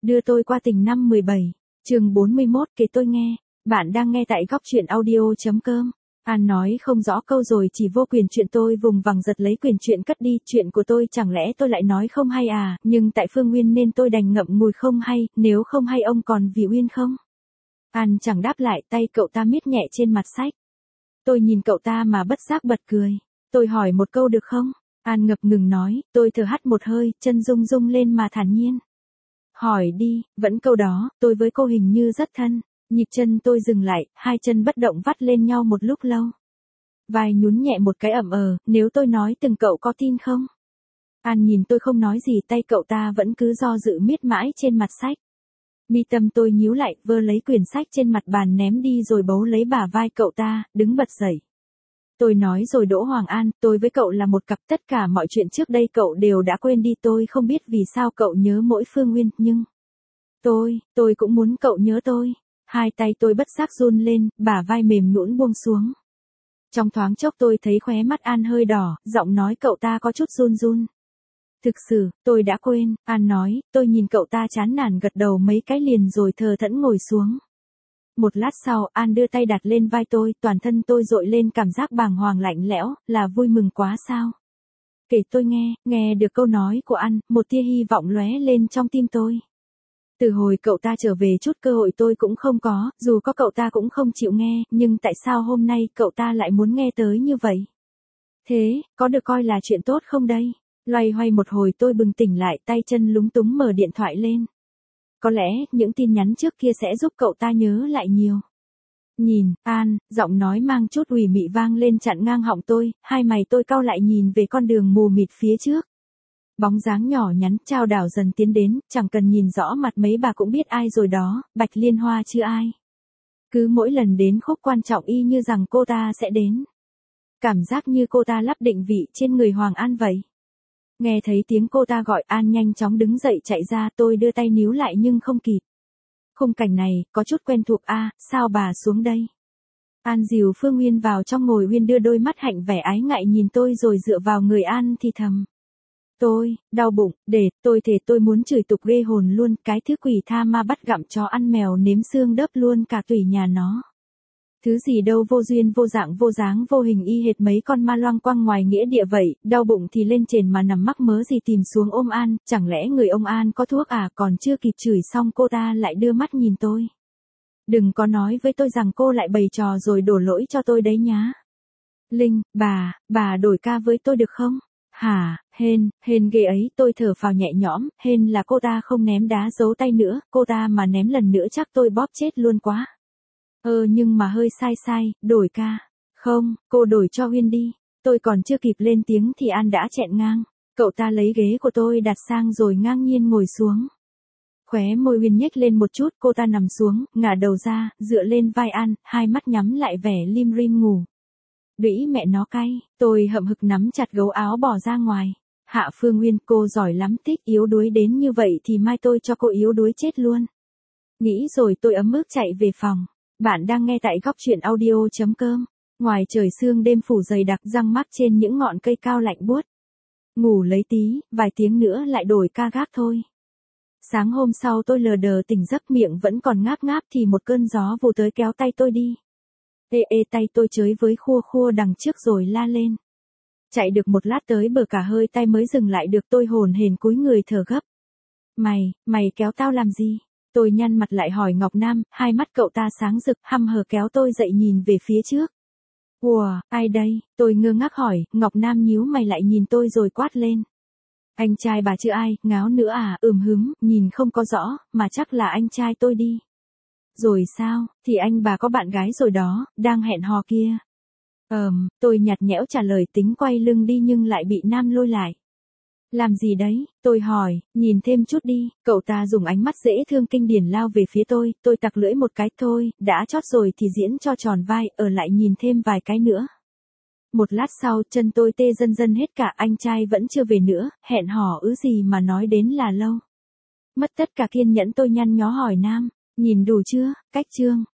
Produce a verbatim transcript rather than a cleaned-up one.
Đưa tôi qua tình năm mười bảy, chương bốn mươi mốt kể tôi nghe. Bạn đang nghe tại góc truyện audio.com. An nói không rõ câu rồi chỉ vô quyền chuyện tôi vùng vằng giật lấy quyền chuyện cất đi. Chuyện của tôi chẳng lẽ tôi lại nói không hay à, nhưng tại Phương Nguyên nên tôi đành ngậm ngùi không hay, nếu không hay ông còn vì Uyên không? An chẳng đáp lại, tay cậu ta miết nhẹ trên mặt sách. Tôi nhìn cậu ta mà bất giác bật cười. Tôi hỏi một câu được không? An ngập ngừng nói, tôi thở hắt một hơi, chân rung rung lên mà thản nhiên. Hỏi đi, vẫn câu đó, tôi với cô hình như rất thân. Nhịp chân tôi dừng lại, hai chân bất động vắt lên nhau một lúc lâu. Vai nhún nhẹ một cái ẩm ờ, nếu tôi nói từng cậu có tin không? An nhìn tôi không nói gì, tay cậu ta vẫn cứ do dự miết mãi trên mặt sách. Mi tâm tôi nhíu lại, vơ lấy quyển sách trên mặt bàn ném đi rồi bấu lấy bả vai cậu ta, đứng bật dậy. Tôi nói rồi Đỗ Hoàng An, tôi với cậu là một cặp, tất cả mọi chuyện trước đây cậu đều đã quên đi, tôi không biết vì sao cậu nhớ mỗi Phương Nguyên, nhưng... Tôi, tôi cũng muốn cậu nhớ tôi. Hai tay tôi bất giác run lên, bả vai mềm nhũn buông xuống. Trong thoáng chốc tôi thấy khóe mắt An hơi đỏ, giọng nói cậu ta có chút run run. Thực sự, tôi đã quên, An nói, tôi nhìn cậu ta chán nản gật đầu mấy cái liền rồi thờ thẫn ngồi xuống. Một lát sau, An đưa tay đặt lên vai tôi, toàn thân tôi dội lên cảm giác bàng hoàng lạnh lẽo, là vui mừng quá sao? Kể tôi nghe, nghe được câu nói của An, một tia hy vọng lóe lên trong tim tôi. Từ hồi cậu ta trở về chút cơ hội tôi cũng không có, dù có cậu ta cũng không chịu nghe, nhưng tại sao hôm nay cậu ta lại muốn nghe tới như vậy? Thế, có được coi là chuyện tốt không đây? Loay hoay một hồi tôi bừng tỉnh lại, tay chân lúng túng mở điện thoại lên. Có lẽ, những tin nhắn trước kia sẽ giúp cậu ta nhớ lại nhiều. Nhìn, An, giọng nói mang chút ủy mị vang lên chặn ngang họng tôi, hai mày tôi cau lại nhìn về con đường mù mịt phía trước. Bóng dáng nhỏ nhắn trao đảo dần tiến đến, chẳng cần nhìn rõ mặt mấy bà cũng biết ai rồi đó, Bạch Liên Hoa chứ ai. Cứ mỗi lần đến khúc quan trọng y như rằng cô ta sẽ đến. Cảm giác như cô ta lắp định vị trên người Hoàng An vậy. Nghe thấy tiếng cô ta gọi, An nhanh chóng đứng dậy chạy ra, tôi đưa tay níu lại nhưng không kịp. Khung cảnh này, có chút quen thuộc a, à, sao bà xuống đây? An dìu Phương Nguyên vào trong ngồi, Uyên đưa đôi mắt hạnh vẻ ái ngại nhìn tôi rồi dựa vào người An thì thầm. Tôi, đau bụng, để, tôi thề tôi muốn chửi tục ghê hồn luôn, cái thứ quỷ tha ma bắt gặm chó ăn mèo nếm xương đớp luôn cả tủy nhà nó. Thứ gì đâu vô duyên vô dạng vô dáng vô hình y hệt mấy con ma loang quang ngoài nghĩa địa vậy, đau bụng thì lên trên mà nằm mắc mớ gì tìm xuống ôm An, chẳng lẽ người ông An có thuốc à, còn chưa kịp chửi xong cô ta lại đưa mắt nhìn tôi. Đừng có nói với tôi rằng cô lại bày trò rồi đổ lỗi cho tôi đấy nhá. Linh, bà, bà đổi ca với tôi được không? Hả, hên, hên ghê ấy, tôi thở phào nhẹ nhõm, hên là cô ta không ném đá giấu tay nữa, cô ta mà ném lần nữa chắc tôi bóp chết luôn quá. Ờ nhưng mà hơi sai sai, đổi ca. Không, cô đổi cho Uyên đi. Tôi còn chưa kịp lên tiếng thì An đã chẹn ngang. Cậu ta lấy ghế của tôi đặt sang rồi ngang nhiên ngồi xuống. Khóe môi Uyên nhếch lên một chút, cô ta nằm xuống, ngả đầu ra, dựa lên vai An, hai mắt nhắm lại vẻ lim rim ngủ. Đĩ mẹ nó cay, tôi hậm hực nắm chặt gấu áo bỏ ra ngoài. Hạ Phương Nguyên, cô giỏi lắm, thích yếu đuối đến như vậy thì mai tôi cho cô yếu đuối chết luôn. Nghĩ rồi tôi ấm ức chạy về phòng. Bạn đang nghe tại góc truyện audio.com. Ngoài trời sương đêm phủ dày đặc, răng mắc trên những ngọn cây cao lạnh buốt. Ngủ lấy tí, vài tiếng nữa lại đổi ca gác thôi. Sáng hôm sau tôi lờ đờ tỉnh giấc, miệng vẫn còn ngáp ngáp thì một cơn gió vù tới kéo tay tôi đi. Ê ê, tay tôi chới với khua khua đằng trước rồi la lên. Chạy được một lát tới bờ cả hơi tay mới dừng lại được, tôi hồn hển cúi người thở gấp. Mày, mày kéo tao làm gì? Tôi nhăn mặt lại hỏi Ngọc Nam, hai mắt cậu ta sáng rực, hăm hở kéo tôi dậy nhìn về phía trước. Ủa, ai đây? Tôi ngơ ngác hỏi, Ngọc Nam nhíu mày lại nhìn tôi rồi quát lên. Anh trai bà chứ ai, ngáo nữa à, ừm hứm, nhìn không có rõ, mà chắc là anh trai tôi đi. Rồi sao, thì anh bà có bạn gái rồi đó, đang hẹn hò kia. Ờm, tôi nhạt nhẽo trả lời tính quay lưng đi nhưng lại bị Nam lôi lại. Làm gì đấy, tôi hỏi, nhìn thêm chút đi, cậu ta dùng ánh mắt dễ thương kinh điển lao về phía tôi, tôi tặc lưỡi một cái thôi, đã chót rồi thì diễn cho tròn vai, ở lại nhìn thêm vài cái nữa. Một lát sau, chân tôi tê dần dần hết cả, anh trai vẫn chưa về nữa, hẹn hò ứ gì mà nói đến là lâu. Mất tất cả kiên nhẫn tôi nhăn nhó hỏi Nam, nhìn đủ chưa, cách chương.